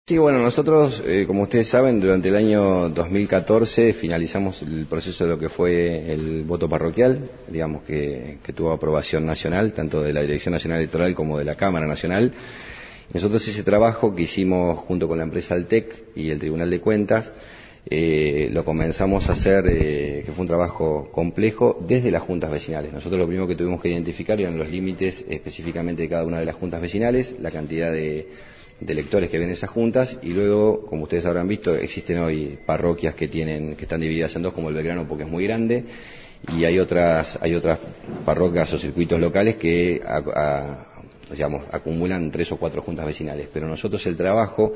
Sí, bueno, nosotros, como ustedes saben, durante el año 2014 finalizamos el proceso de lo que fue el voto parroquial, digamos que tuvo aprobación nacional, tanto de la Dirección Nacional Electoral como de la Cámara Nacional. Nosotros ese trabajo que hicimos junto con la empresa Altec y el Tribunal de Cuentas, lo comenzamos a hacer, que fue un trabajo complejo, desde las juntas vecinales. Nosotros lo primero que tuvimos que identificar eran los límites específicamente de cada una de las juntas vecinales, la cantidad de electores que ven esas juntas, y luego, como ustedes habrán visto, existen hoy parroquias que están divididas en dos, como el Belgrano, porque es muy grande, y hay otras parroquias o circuitos locales que digamos, acumulan 3 o 4 juntas vecinales. Pero nosotros el trabajo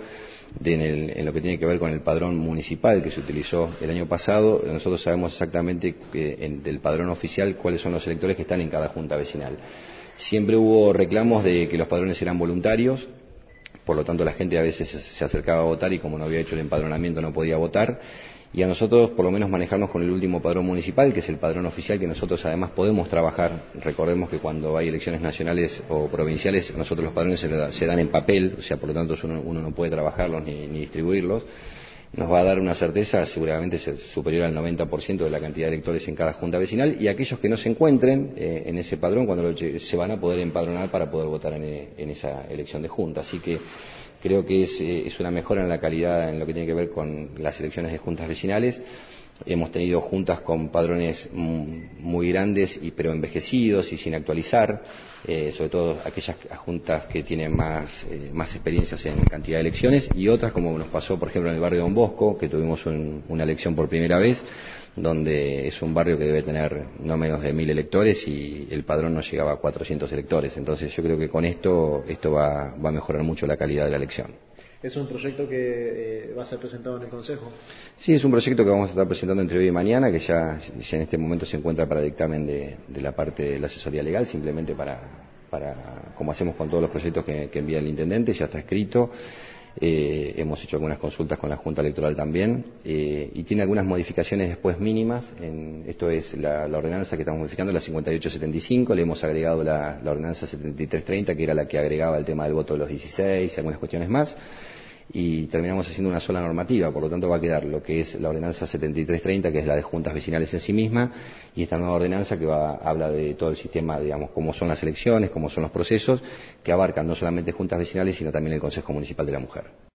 en lo que tiene que ver con el padrón municipal que se utilizó el año pasado, nosotros sabemos exactamente del padrón oficial cuáles son los electores que están en cada junta vecinal. Siempre hubo reclamos de que los padrones eran voluntarios, por lo tanto la gente a veces se acercaba a votar y como no había hecho el empadronamiento no podía votar, y a nosotros por lo menos manejarnos con el último padrón municipal, que es el padrón oficial, que nosotros además podemos trabajar. Recordemos que cuando hay elecciones nacionales o provinciales, nosotros los padrones se dan en papel, o sea, por lo tanto uno no puede trabajarlos ni distribuirlos. Nos va a dar una certeza seguramente superior al 90% de la cantidad de electores en cada junta vecinal, y aquellos que no se encuentren en ese padrón, se van a poder empadronar para poder votar en esa elección de junta. Así que creo que es una mejora en la calidad en lo que tiene que ver con las elecciones de juntas vecinales. Hemos tenido juntas con padrones muy grandes pero envejecidos y sin actualizar, sobre todo aquellas juntas que tienen más experiencias en cantidad de elecciones, y otras como nos pasó por ejemplo en el barrio Don Bosco, que tuvimos una elección por primera vez, donde es un barrio que debe tener no menos de 1000 electores y el padrón no llegaba a 400 electores. Entonces yo creo que con esto va a mejorar mucho la calidad de la elección. ¿Es un proyecto que va a ser presentado en el Consejo? Sí, es un proyecto que vamos a estar presentando entre hoy y mañana, que ya en este momento se encuentra para dictamen de la parte de la asesoría legal, simplemente como hacemos con todos los proyectos que envía el intendente, ya está escrito. Hemos hecho algunas consultas con la Junta Electoral también, y tiene algunas modificaciones después mínimas. Esto es la ordenanza que estamos modificando, la 5875, le hemos agregado la ordenanza 7330, que era la que agregaba el tema del voto de los 16 y algunas cuestiones más, y terminamos haciendo una sola normativa. Por lo tanto va a quedar lo que es la ordenanza 7330, que es la de juntas vecinales en sí misma, y esta nueva ordenanza que habla de todo el sistema, digamos, cómo son las elecciones, cómo son los procesos, que abarcan no solamente juntas vecinales, sino también el Consejo Municipal de la Mujer.